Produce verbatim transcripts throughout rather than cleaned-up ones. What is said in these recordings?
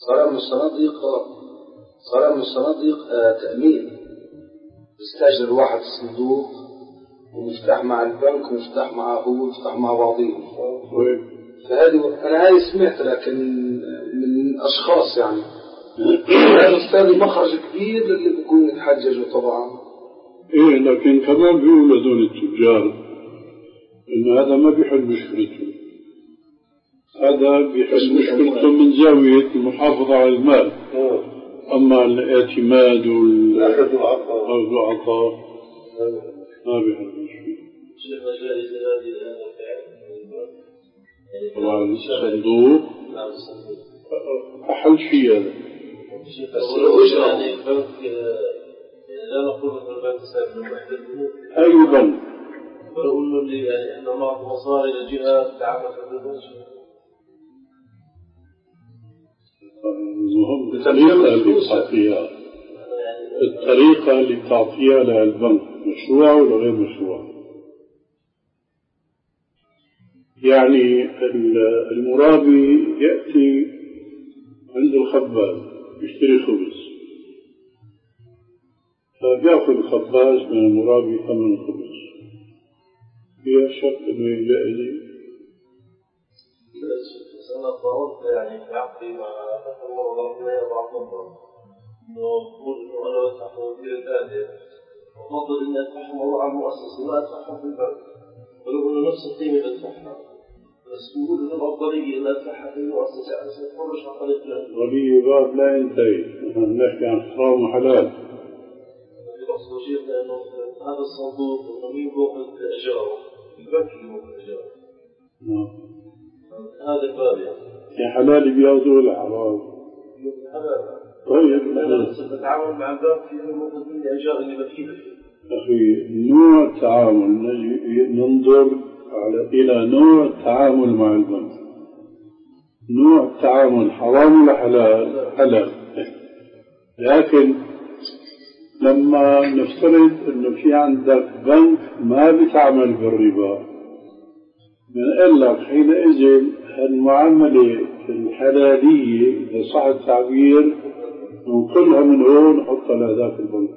صار من الصناديق صار من الصناديق آه تأمين، يستأجر واحد الصندوق ومفتاح مع البنك ومفتاح معه هو مفتاح مع بعضهم. فهذه أنا هاي سمعت لكن من أشخاص يعني هذا الثاني مخرج كبير للي بيكون يتحججوا طبعا. إيه لكن كمان بيقولوا هذول التجار إنه هذا ما بيحل مشكلته، هذا بيحل مشكلته من زاوية المحافظة على المال. أما الاعتماد والأخذ والعطاء ما بيحل مشكلته. طبعا الصندوق أحل شيء هذا. يعني البنك لا نقول أن البنك سابق واحد البنوك. أي بنك؟ ونقول له اللي يعني إحنا معه مصاري للجهات تعمل في البنوك. المهم الطريقة اللي تعطيها الطريقة اللي تعطيها للبنك مشروع ولا غير مشروع. يعني المرابي يأتي عند الخباز يشتري خبز، فبيأخذ الخباز من المرابي ثمن الخبز، هي شرط إنه يلاقي لي أنا ضربت يعني في عقلي مع فترة ضربنا بعض الضرب إنه بقول إنه أنا أفتح مدير ثانية وأفضل إني أفتح موضوع مؤسسي ما أفتحها في البنك ولو إنه نفس القيمة بدفعها، بس بقول إنه الأفضلية إني أفتحها في المؤسسة عشان تفرش على طريق الأهل. ولي باب لا ينتهي، نحن نحكي عن حرام وحلال. الأصل شيخنا إنه هذا الصندوق إنه مين بوقت الإجارة البنك اللي بوقت الإجارة. نعم. هذا الباب يعني. يا حلال بياخذوا ولا حرام؟ حلال. طيب. أنا سأتعامل مع البنك في الموقف مني إجارة اللي بفيده فيه. أخي نوع التعامل ننظر على إلى نوع التعامل مع البنك. نوع التعامل حرام ولا حلال؟ حلال. لكن لما نفترض إنه في عندك بنك ما بتعمل بالربا، بنقول لك حينئذ المعاملة الحلالية إذا صح التعبير ننقلها من هون نحطها لهذاك البنك.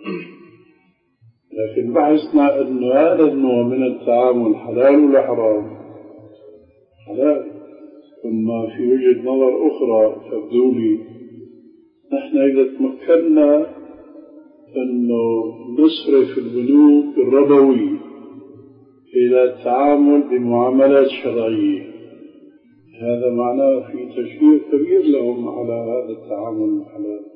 لكن بحثنا إنه هذا النوع من التعامل حلال ولا حرام؟ حلال. ثم في وجهة نظر أخرى تبدو لي نحن إذا تمكنا إنه نصرف البنوك الربوية إلى التعامل بمعاملات شرعية، هذا معناه في تشجيع كبير لهم على هذا التعامل الحلال.